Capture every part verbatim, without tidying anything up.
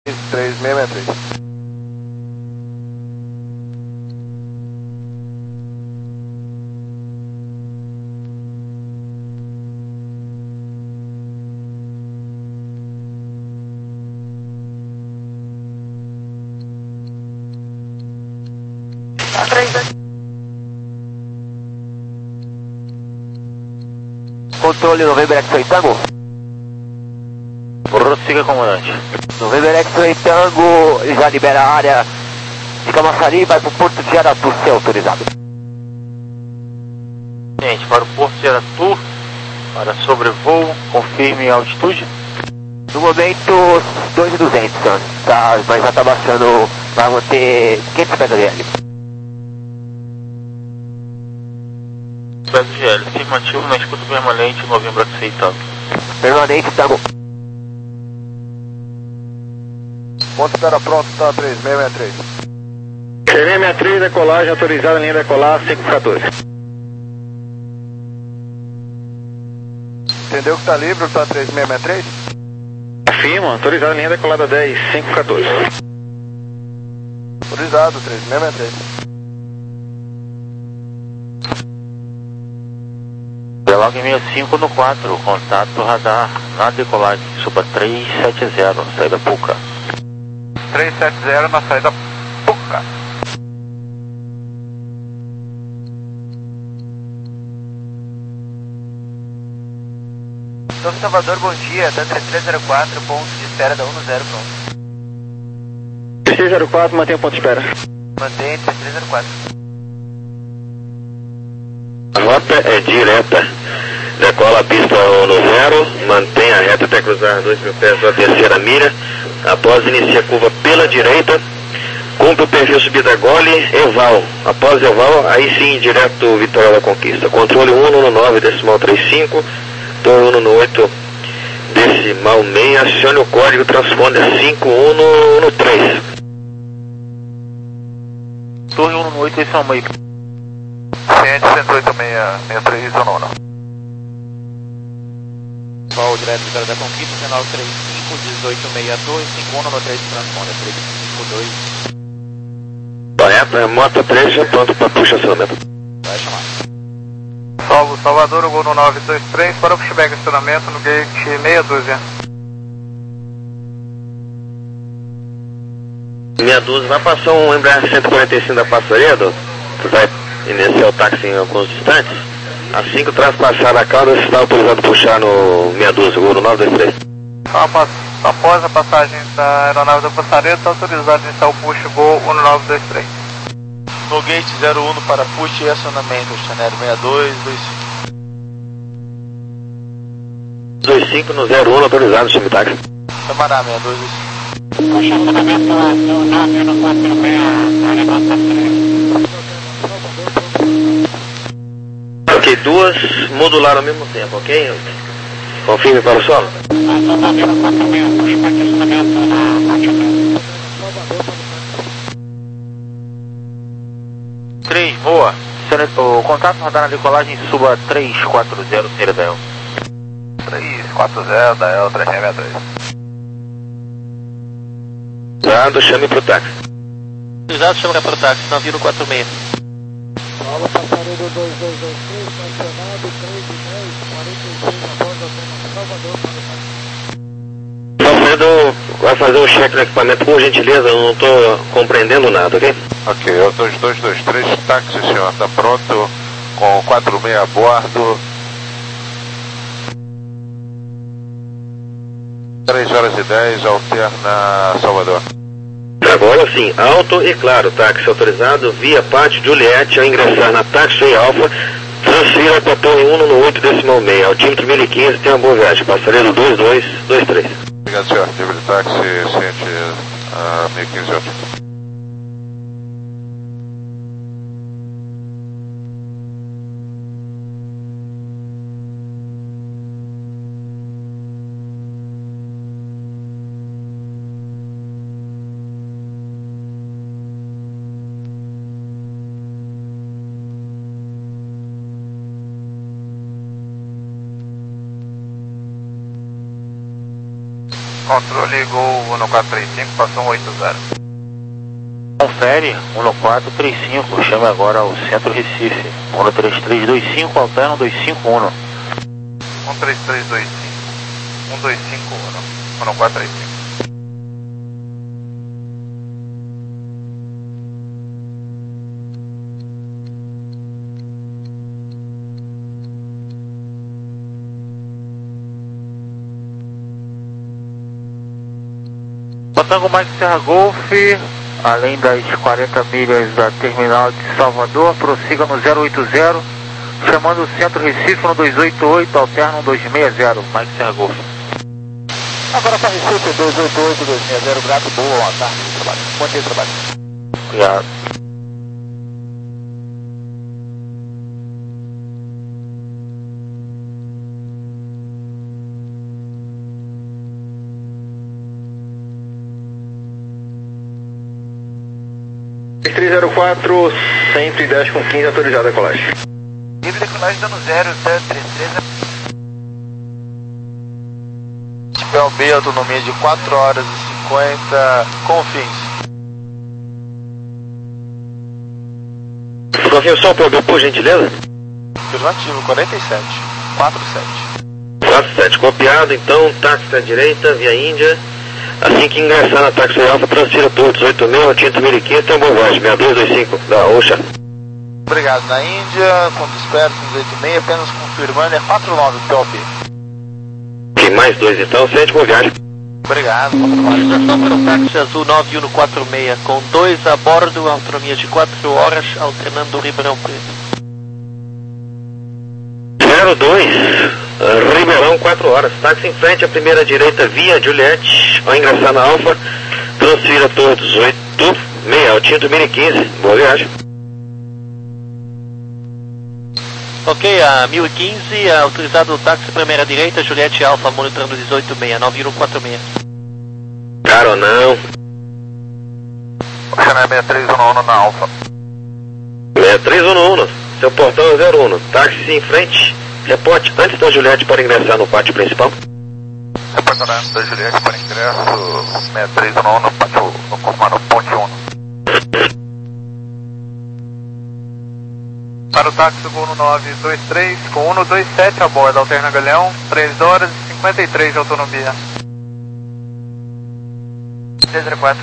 três seis seis três. Controle November X-Ray Tango. Prossiga, comandante. November X-Ray Tango já libera a área de Camaçari e vai para o Porto de Aratu, se autorizado. Gente, para o Porto de Aratu, para sobrevoo, confirme a altitude. No momento, dois mil e duzentos, tá, mas já está baixando, vai manter quinhentos pés de L. Pés de L, afirmativo na escuta permanente, Novembro X-Ray Tango. Permanente, Tango. Ponto espera pronto, tá três seis seis três. três seis seis três, decolagem autorizada, linha decolar cinco quatorze. Entendeu que tá livre, tá três seis seis três? Afirmo, autorizada, linha decolada dez cinco quatorze. Autorizado, três seis seis três. Relog sessenta e cinco no quatro, contato radar na decolagem, suba trezentos e setenta, saída Puca. três sete zero na saída Puca. Novo Salvador, bom dia, da três três zero quatro, ponto de espera da um zero, pronto. três três zero quatro, mantém o ponto de espera. Mantém três três zero quatro. A rota é direta, decola a pista no zero, mantém a reta até cruzar dois mil pés da terceira milha, após inicia a curva pela direita, cumpre o perfil subida gole, Eval, após Eval, aí sim direto Vitória da Conquista, controle um no nove decimal trinta e cinco, torre um no oito decimal seis, acione o código transponder cinco um no, no três. Torre um no oito decimal seis. Ciente cento e oito seis três, zona um. Vol direto Vitória da Conquista, canal trinta e cinco, dezoito sessenta e dois, cinquenta e um no três transponder, trinta e cinco dois. É, moto três já pronto para puxar acionamento. Vai chamar. Salvo Salvador, o gol no nove dois três, para o pushback acionamento no gate meia dúzia. Meia dúzia, vai passar um Embraer cento e quarenta e cinco da Passaredo, que vai iniciar o táxi em alguns instantes. Assim que o traço passar a cauda, você está autorizado a puxar no meia dúzia, gol no nove dois três. Após a passagem da aeronave da Passaredo, está autorizado a iniciar o push gol um nove dois três. No gate zero um para push e acionamento, Chanero sessenta e dois, dois cinco. dois cinco no zero um, autorizado, chame táxi. Camará sessenta e dois, dois cinco. Puxa acionamento no nove no quatro seis, área nota três. Ok, duas modular ao mesmo tempo, ok? Confirme para o solo. Acionamento no quatro seis, puxa para acionamento na altitude. três, boa. O contato radar na decolagem, suba trezentos e quarenta, Sierra Del. três quatro zero da E L três seis seis três. Dado, chame para o táxi. Autorizado, chama para o táxi, navio quatro seis. Fala, Passaredo dois dois dois três, estacionado, três e dez, quarenta e seis, a bordo da Salvador para o táxi. Alfredo, vai fazer o cheque no equipamento, por gentileza, eu não estou compreendendo nada, ok? Ok, é o dois dois dois três, táxi, senhor, está pronto, com quatro seis a bordo. três horas e dez, alterna Salvador. Agora sim, alto e claro, táxi autorizado, via Pátio Juliette, ao ingressar na Taxi Alfa, transfira para a torre um no oito decimal seis, altímetro mil e quinze, tenha uma boa viagem, passaredo dois dois dois três. Obrigado, senhor, nível de táxi, ciente uh, mil e quinze ótimo. Controle Gol um quatro três cinco, passou um oito zero. Confere, um quatro três cinco, chame agora ao Centro Recife. um três três dois cinco, alterno dois cinco um. um três três dois cinco, um dois cinco um, um quatro três cinco. Tango Mike Serra Golf, além das quarenta milhas da terminal de Salvador, prossiga no zero oito zero, chamando o Centro Recife no dois oito oito, alterno dois seis zero, Mike Serra Golf. Agora para Recife, dois oito oito, dois seis zero, grato, boa tarde de trabalho. Bom dia de trabalho. Obrigado. três zero quatro, cento e dez com quinze, autorizado a decolagem. Livre decolagem dando zero, zero três três. P O B, autonomia de quatro horas e cinquenta, com fins. Confirmação P O B, por gentileza? Afirmativo, quarenta e sete, quarenta e sete. quarenta e sete, copiado, então, táxi à direita, via Índia. Assim que ingressar na táxi alfa, transfira por dezoito mil, Tinto mil e quinhentos, tem uma voz, seis dois dois cinco, da Oxa. Obrigado. Na Índia, quando espera, dezoito seis, apenas confirmando, é quatro nove P O B. Tem mais dois então, sente boa viagem. Obrigado, bom trabalho. Estação para o táxi azul nove um quatro seis, com dois a bordo, autonomia de quatro horas, alternando Ribeirão Preto. zero dois, Ribeirão, quatro horas. Táxi em frente à primeira direita, via Juliette. Ao ingressar na Alfa, transfira por dezoito seis, ao Tinto mil e quinze. Boa viagem. Ok, a mil e quinze, autorizado o táxi primeira direita, Juliette Alfa, monitorando dezoito seis, nove um quatro seis. Caro não. Chanel seis três um um na Alfa. seis três um um, seu portão é zero um. Táxi em frente, reporte antes da Juliette para ingressar no pátio principal. Reportando antes da Juliette para ingresso, seis três um um no pátio, no comando ponte um. Para o táxi Gol nove dois três, com um dois sete a bordo, alterna Galeão, três horas e cinquenta e três de autonomia. três zero quatro.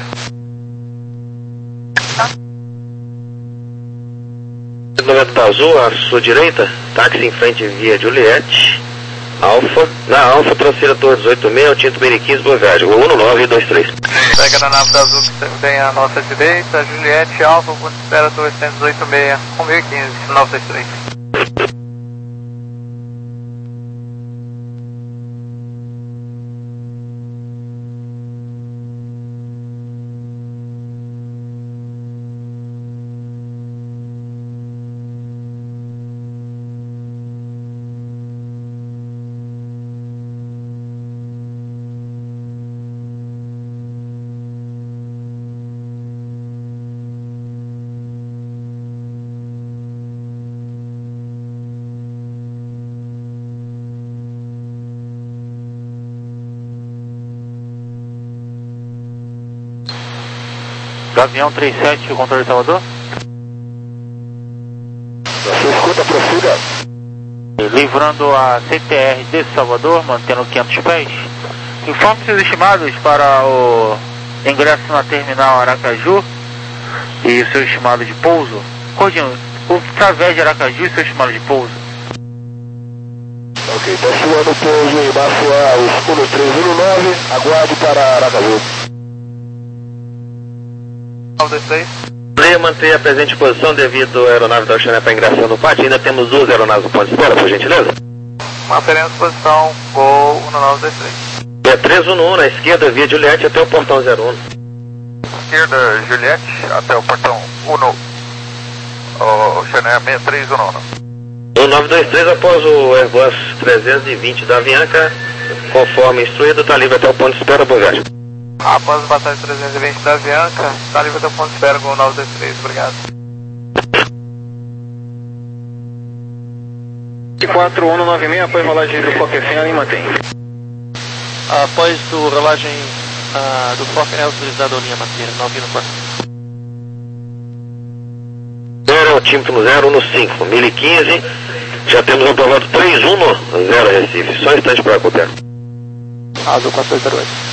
noventa da Azul, à sua direita, táxi em frente via Juliette, Alfa, na Alfa transfira por dezoito seis, ao Tinto mil e quinze, boa viagem, um nove dois três. Pega na nave da Azul que tem a nossa direita, Juliette Alfa, quando espera duzentos e oitenta e seis, um mil e quinze, nove dois três. Gavião trinta e sete, controle de Salvador. Você escuta, prossiga. Livrando a C T R de Salvador, mantendo quinhentos pés. Informe seus estimados para o ingresso na terminal Aracaju e o seu estimado de pouso. Cordinho, através de Aracaju e seu estimado de pouso. Ok, está suando o pouso embaixo a os um três um nove, aguarde para Aracaju. nove dois três. Leia manter a presente posição devido à aeronave da Oceania para ingressar no pátio. Ainda temos duas aeronaves no ponto de espera, por gentileza. Manteremos posição Gol um nove dois três. seis três um um, na esquerda, via Juliette até o portão zero um. Esquerda Juliette até o portão um. O Chanel seis três um um. um nove dois três, após o Airbus trezentos e vinte da Avianca, conforme instruído, está livre até o ponto de espera, boa viagem. Após o batalha trezentos e vinte da Avianca, está livre até o ponto de espera com o nove dois três, obrigado. quatro um nove seis, após rolagem do Fokker Senhora e mantém. Após do rolagem uh, do Fokker é autorizado a linha manter, nove no quatro. zero, tímetro zero no cinco, mil e quinze, já temos aprovado três um no zero Recife, só um instante para copiar. Azul quatro dois zero oito.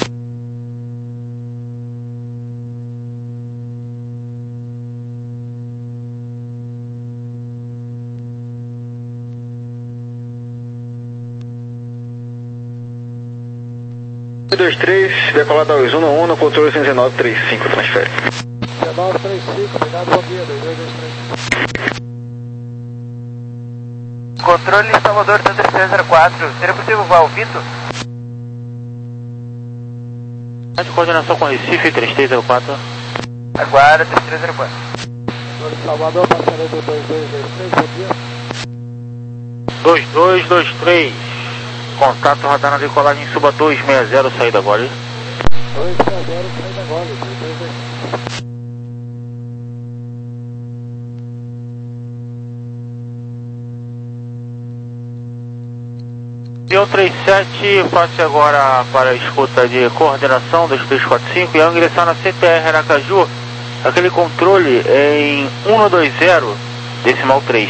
dois três, decolado ao um no um, no controle cento e dezenove trinta e cinco, transfere. dezenove trinta e cinco, obrigado, bom dia, dois dois dois três. Controle Salvador três três zero quatro, seria possível voar o Vitor? De coordenação com Recife, três três zero quatro. Aguarda, três três zero quatro. Controle Salvador, passageiro do dois dois dois três, bom dia. dois dois dois três. Contato radar na decolagem, suba dois seis zero, saída agora. dois seis zero, saída agora, dois dois dois. Avião trinta e sete, passe agora para a escuta de coordenação dois três quatro cinco e ao ingressar na C T R Aracaju, aquele controle em cento e vinte, decimal três.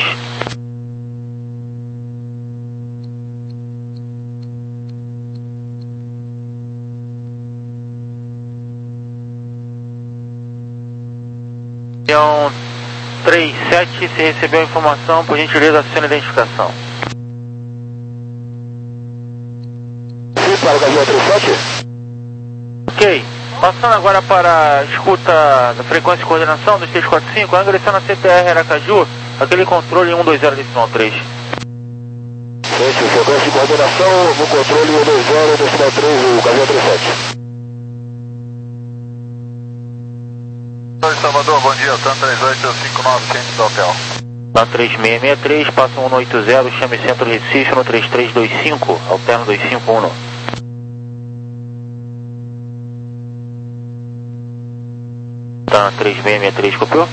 Avião trinta e sete, se recebeu a informação, por gentileza, assine a identificação. Para o Gavião trinta e sete? Ok, passando agora para a escuta da frequência de coordenação dois três quatro cinco, ao ingressar na C T R Aracaju, aquele controle em cento e vinte, decimal três. Gente, frequência de coordenação no controle cento e vinte, decimal três, o Gavião trinta e sete. Oi, Salvador, bom dia, TAM três oito cinco nove, centro do hotel. TAM três seis seis três, passa cento e oitenta, chame Centro Recife no três três dois cinco, alterno dois cinco um. TAM três seis seis três, copiou?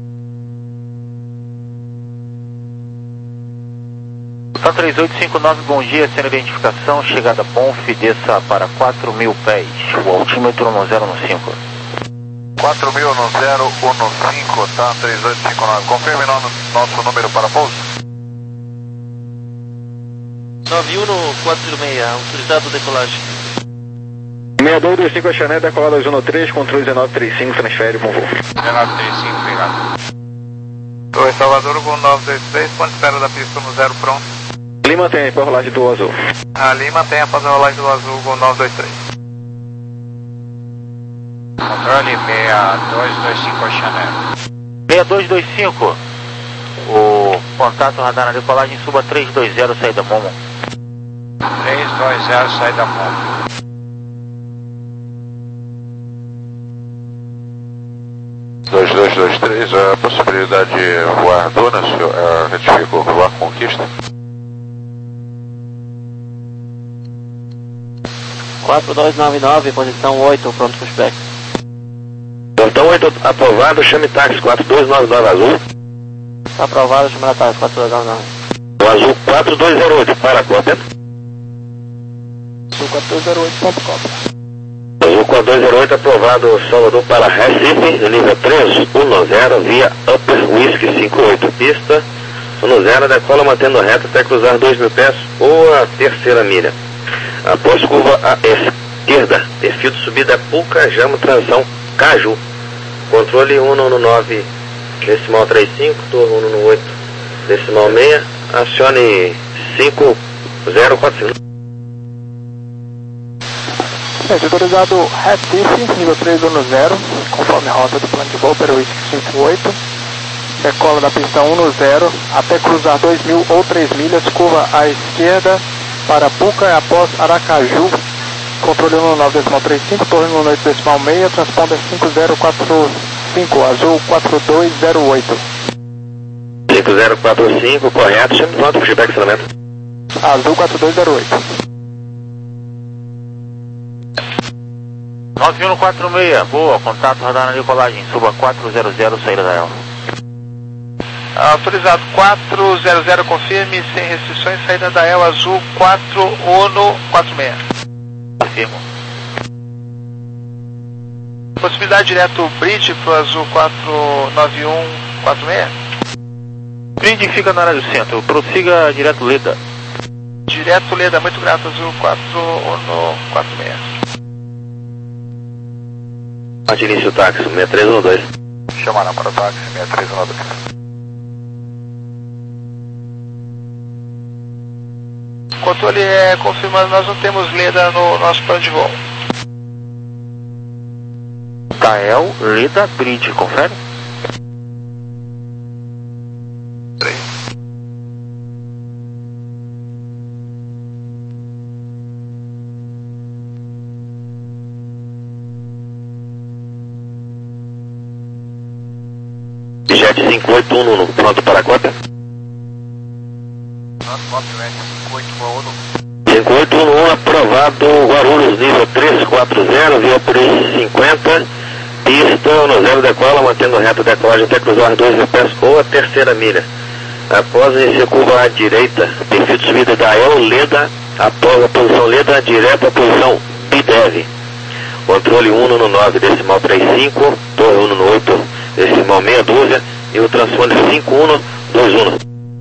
TAM três oito cinco nove, bom dia, sendo identificação, chegada Bonf, desça para quatro mil pés, o altímetro no zero no cinco. quatro mil no zero um cinco, TAM três oito cinco nove, confirme no, nosso número para pouso. nove um no quatro zero seis, autorizado decolagem. seis dois dois cinco, Chané, decolado ao um no três, controle dezenove trinta e cinco, transfere com voo. dezenove trinta e cinco, obrigado. Oi, Salvador, Gol nove dois três, ponto de espera da pista no zero pronto. Lima tem para rolagem do azul. Ali mantém após a rolagem do azul, Gol nove dois três. Controle seis dois dois cinco, Chanel. seis dois dois cinco, o contato radar na decolagem, suba três dois zero, saída Momo. três dois zero, saída Momo. dois dois dois três, a possibilidade de voar Duna, senhor, uh, retifico, voar Conquista. quatro dois nove nove, posição oito, pronto para o spec. Então oito aprovado, chame táxi quatro dois nove nove azul. Está aprovado, chama táxi quatro dois nove nove. O azul quatro dois zero oito, para a cópia. Azul quatro dois zero oito, ponto cópia. Azul quatro dois zero oito, aprovado, Salvador para Recife, nível três um zero, via Upper Whisky cinco oito, pista um zero, decola mantendo reta até cruzar dois mil pés ou a terceira milha. Após curva à esquerda, perfil de subida Pucajamo, transição Caju. Controle cento e nove, decimal trinta e cinco, torno cento e oito, decimal seis, acione cinco zero quatro cinco. Gente, autorizado Recife, nível três um zero, conforme a rota do plano de voo, para o Whisky cinco oito. Decola da pista um zero, até cruzar dois mil ou três milhas, curva à esquerda, para Puca e após Aracaju. Controle cento e nove, decimal trinta e cinco, torre cento e oito, decimal seis, transponder cinco zero quatro cinco, azul quatro dois zero oito. cinco zero quatro cinco, correto, chame pronto, feedback acionamento. Azul quatro dois zero oito. nove um quatro seis, boa, contato radar na decolagem, suba quatro zero zero, saída da Elva. Autorizado quatro zero zero, confirme, sem restrições, saída da El Azul quatro um quatro seis. Confirmo. Possibilidade direto Bridge pro Azul quatro nove um quatro seis? Bridge fica na área do centro, prossiga direto Leda. Direto Leda, muito grato, Azul quatro um quatro seis. Parte início táxi, seis três um dois. Chamaram para o táxi, seis três um dois. Controle é confirmando, nós não temos Leda no nosso plano de voo. Tael, Leda, Bridge, confere? três. Jet cinco oito um Nuno, pronto para a cota? cinco oito um Nuno, aprovado, Guarulhos, nível trezentos e quarenta, via três cinquenta, pista no zero decola, mantendo reta decolagem até cruzar dois mil pés ou a terceira milha. Após iniciar curva à direita, perfil de subida da El Leda, após a posição Leda, direta à posição Bidev. Controle um no nove, decimal trinta e cinco, torre um no oito, decimal meia dúzia, e o transponder cinco um dois um.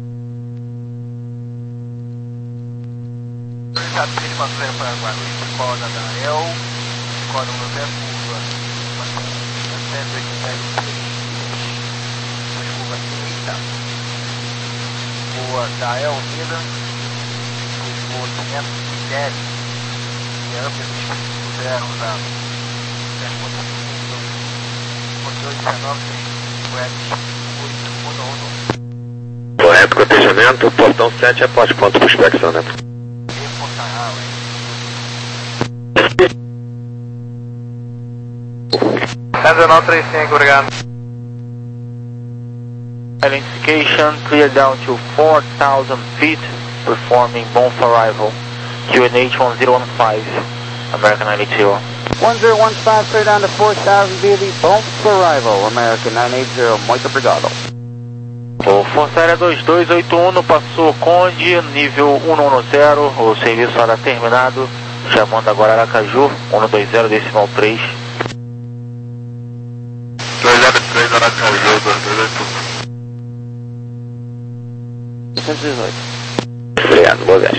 Corda da El, corda no zero, curva cento e oitenta e três, curva direita, boa da El Leda, curva quinhentos e dez, e a amplitude zero da controle dezenove, oito, Correto, cotejamento, portão sete após ponto para inspeção, né? dezenove trinta e cinco, obrigado. Identification clear down to four thousand feet, performing bomb for arrival. Q N H one zero one five, American ninety-two. one zero one five, clear down to four thousand via the bomb for arrival, American nine eighty, muito obrigado. O Força Aérea dois dois oito um passou Conde, nível cento e dez, o serviço será terminado, chamando agora Aracaju, cento e vinte, decimal três. dois zero três Aracaju, dois dois oito um. cento e dezoito. Obrigado, boa viagem.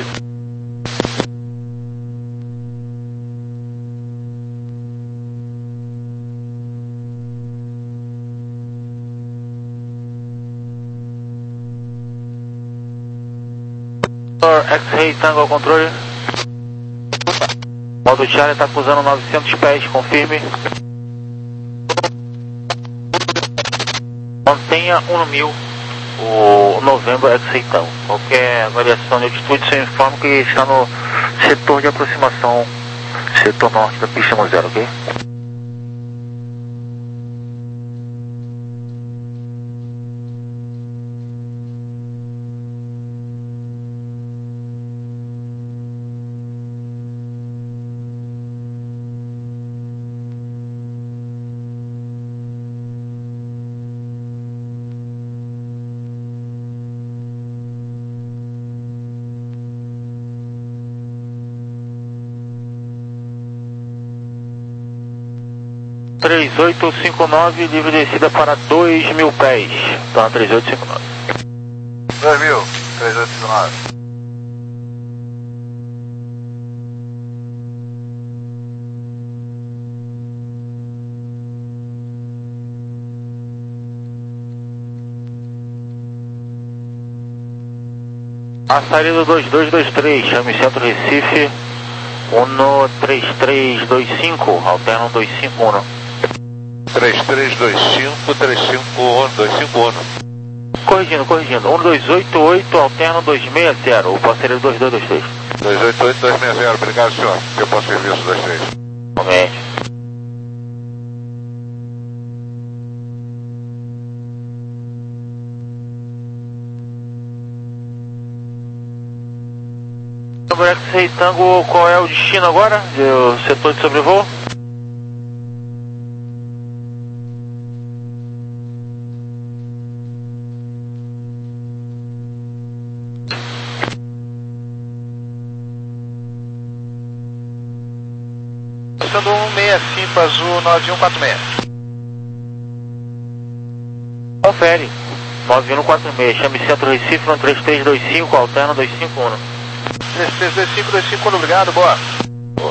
X-Ray Tango ao controle. Modo Charlie está acusando novecentos pés, confirme. Mantenha um no mil, o novembro X-Ray Tango. Qualquer variação de altitude, você informa que está no setor de aproximação, setor norte da pista um zero, ok? três oito cinco nove, livre descida para dois mil pés. Então, três oito cinco nove. dois mil, três oito cinco nove. A saída dois dois dois três, chame Centro Recife, um três três dois cinco, alterno dois cinco um. três três dois cinco, três cinco um, dois cinco um. Corrigindo, corrigindo. um dois oito oito, alterno dois seis zero, o parceiro dois dois dois três. dois oito oito, dois seis zero, obrigado senhor. Eu posso serviço dois três. Comente. X-Ray Tango, qual é o destino agora? O setor de sobrevoo? Passando um seis cinco azul nove um quatro seis. Confere. nove um quatro seis, chame Centro Recife no três três dois cinco, alterno dois cinco um. três três dois cinco, dois cinco um, obrigado, boa. Boa.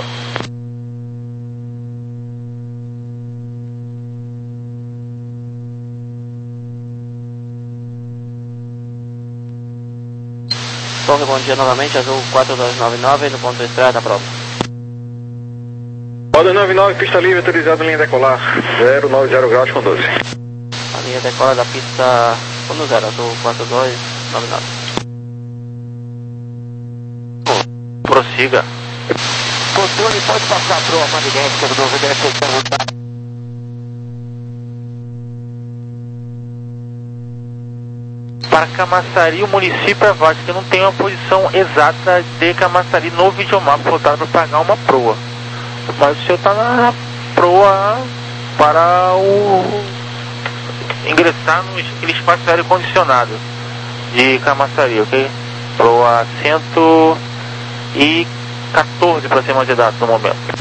Torre, bom dia novamente, azul quatro dois nove nove, no ponto de estrada, prova. Roda nove nove, pista livre, autorizado, linha decolar, zero nove zero graus com doze. A linha decola da pista um zero, azul quatro dois nove nove. Prossiga. Controle, pode passar para a magnética do novo dez. Para Camaçari, o município é vasto, que não tem uma posição exata de Camaçari no videomapa voltado para pagar uma proa. Mas o senhor está na proa para o ingressar no espaço aéreo condicionado de Camaçari, ok? Proa cento e quatorze para ser mais exato no momento.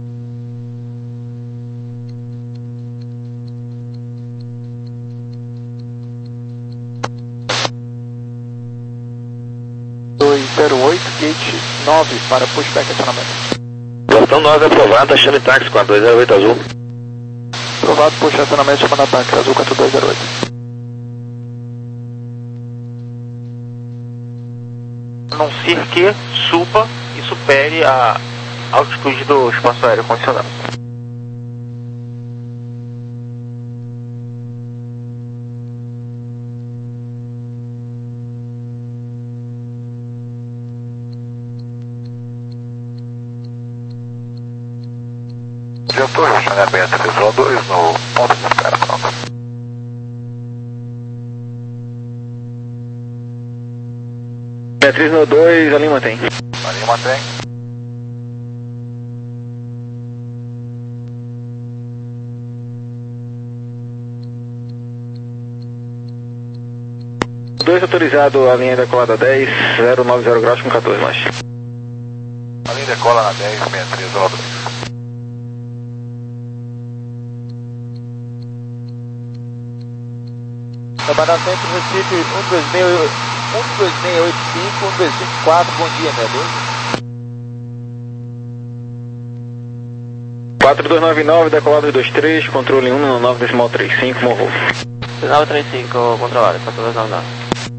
dois zero oito, gate nove para pushback acionamento. Plantão nove aprovada, chame táxi quatro dois zero oito azul. Aprovado, puxa acionamento, chamando ataque, azul quatro dois zero oito. A não ser que suba e supere a altitude do espaço aéreo condicionado. Eu estou Chané B três um dois no ponto de espera, pronto. Beatriz no dois, a linha mantém. A linha mantém. dois autorizado, a linha decolada dez, zero nove zero graus com quatorze mais. A linha decola na dez, seis três um dois. Trabalhar Centro Recife um dois seis oito cinco, um dois cinco quatro, bom dia, meu Deus. quatro dois nove nove, decolado dois três, controle um nove decimal trinta e cinco, morro. nove três cinco, controlado, quatro dois nove nove.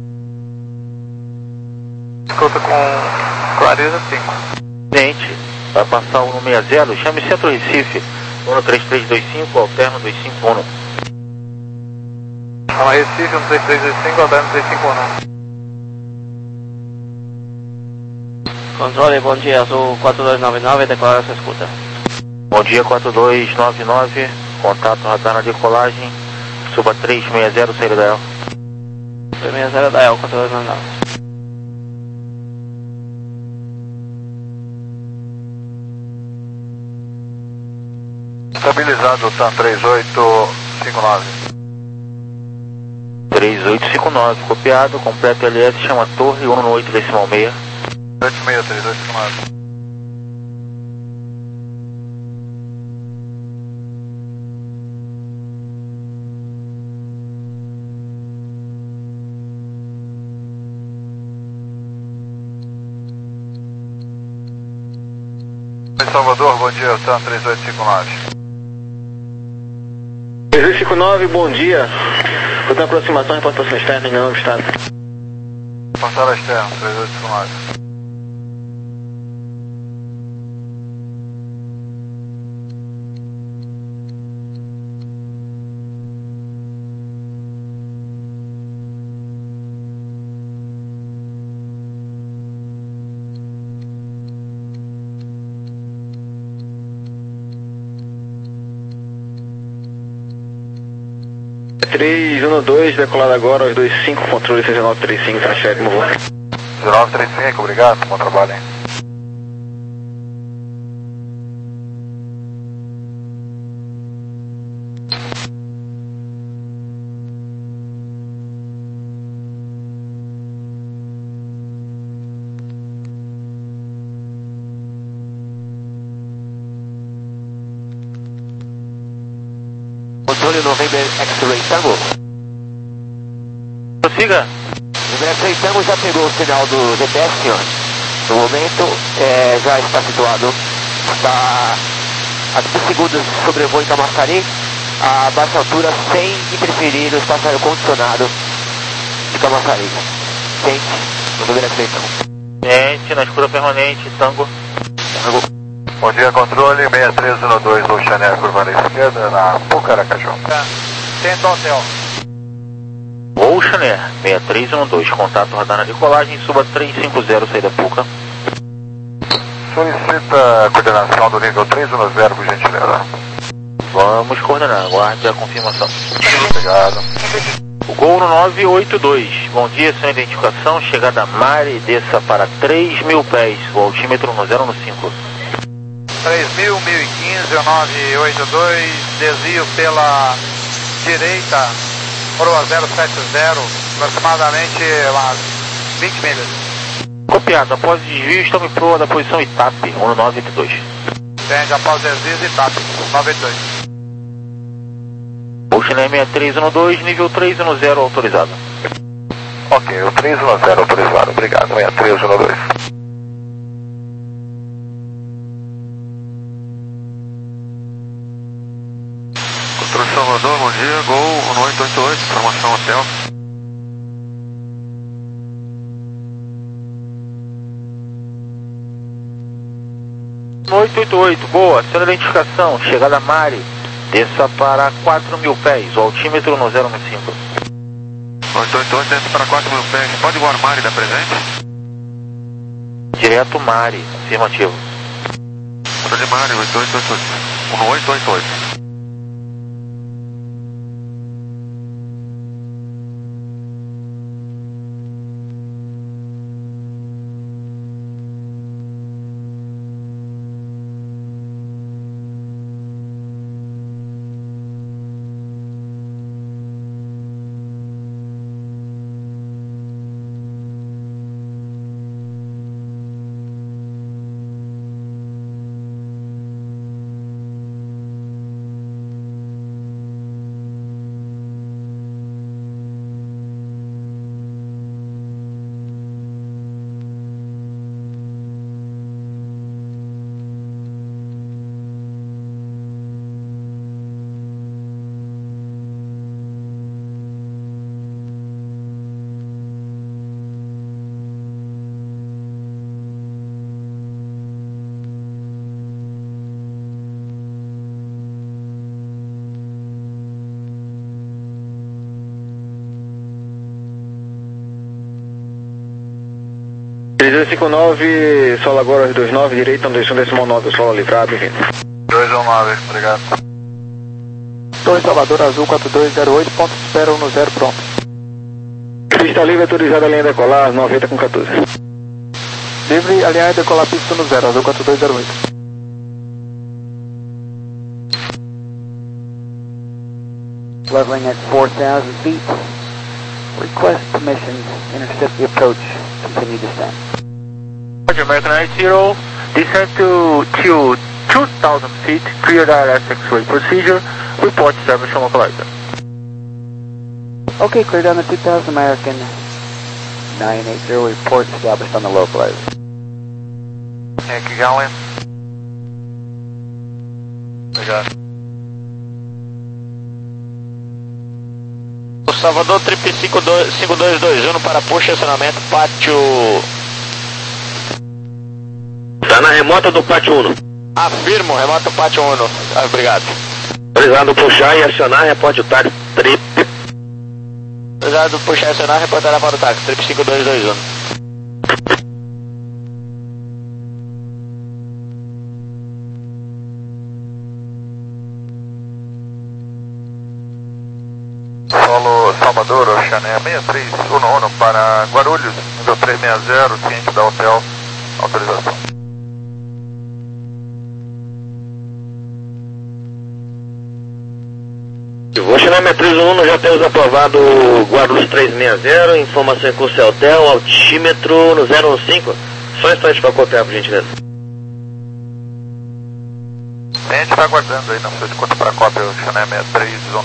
Escuta com clareza cinco. Gente, vai passar o um sessenta, chame Centro Recife no três três dois cinco, alterno dois cinco um. Chama Recife, um três três dois cinco, alterno três cinco um. Controle, bom dia, azul quatro dois nove nove, declara sua escuta. Bom dia, quatro dois nove nove, contato radar na decolagem, suba três seis zero, saída da E L. três seis zero da E L, quatro dois nove nove. Estabilizado, TAM três oito cinco nove. três oito cinco nove, copiado, completo L S, chama Torre um oito decimal seis. oito seis três oito cinco nove. Salvador, bom dia, TAM três oito cinco nove. três oito cinco nove, bom dia. Vou ter uma aproximação, reportação externa em novo estado. Passar a externo, três oito cinco nove. três um dois, decolado agora, aos dois cinco, controle seis nove três cinco, transfere, morro. nove três cinco, obrigado, bom trabalho, hein? controle November X-Ray Tango. Prossiga. November X-Ray Tango já pegou o sinal do G P S, senhor. No momento, é, já está situado. Está a vinte segundos de sobrevoo em Camaçari, a baixa altura, sem interferir no espaço aerocondicionado de Camaçari. Quente, November X-Ray Tango. Quente, na escura permanente, Tango. Tango. Bom dia, controle, seis três um dois, Oceaneia, curva na esquerda, na Pucaracaju. Tenta hotel. Oceaneia, seis três um dois, contato radar na decolagem, suba três cinco zero, saída Puca. Solicita a coordenação do nível três um zero, por gentileza. Vamos coordenar, aguarde a confirmação. Obrigado. O Gol no nove oito dois, bom dia, sem identificação, chegada Mari, desça para três mil pés, o altímetro no zero cinco. três mil, mil e quinze, nove oito dois, desvio pela direita, proa zero sete zero, aproximadamente umas vinte milhas. Copiado, após o desvio, estamos em proa da posição Itape, um nove oito dois. Entende, após desvio, Itape, nove oito dois. Oceaneia seis três um dois, nível três um zero autorizado. Ok, o três um zero autorizado, obrigado, seis três um dois. Controle Salvador, bom dia, Gol oito oito oito, informação hotel. oito oito oito, boa, sem identificação, chegada Mari, desça para quatro mil pés, o altímetro no zero cinco. oito oito oito, desce para quatro mil pés, pode voar Mari da presente? Direto Mari, afirmativo. Controle Mari, oito oito oito oito, um oito oito oito. três dois cinco nove, solo agora dois nove, direita, um dois um decimal nove, solo livrado, enfim. dois um nove, obrigado. dois Salvador Azul quatro dois zero oito, ponto de espera um zero, pronto. Pista livre, autorizada a linha decolar, noventa com quatorze. Livre, a linha decolar pista no zero, Azul quatro dois zero oito. Leveling at four thousand feet. Request permission to intercept the approach. Continue descent. Roger, American nine zero, descend to, to two thousand feet, clear direct X-ray procedure, report service from localizer. Okay, clear down to two thousand, American nine eighty, report established on the localizer. Yankee Gallen. Obrigado. Salvador, triple cinco dois dois um para push, estacionamento, pátio... Tá na remota do pátio um. Afirmo, remota pátio um. Ah, obrigado. Autorizado puxar e acionar, reporte o táxi, trip. Autorizado puxar e acionar, reportará para o táxi, triple cinco dois dois um. Solo Salvador, Oceaneia seis três um um para Guarulhos, nível três seis zero, ciente da hotel, autorização. Oceaneia seis três um um, já temos aprovado Guarulhos três seis zero, informação em curso é hotel, altímetro no zero cinco. Só um instante para copiar, por gentileza. A gente vai aguardando aí na sua de conta para cópia, Oceaneia seis três um um.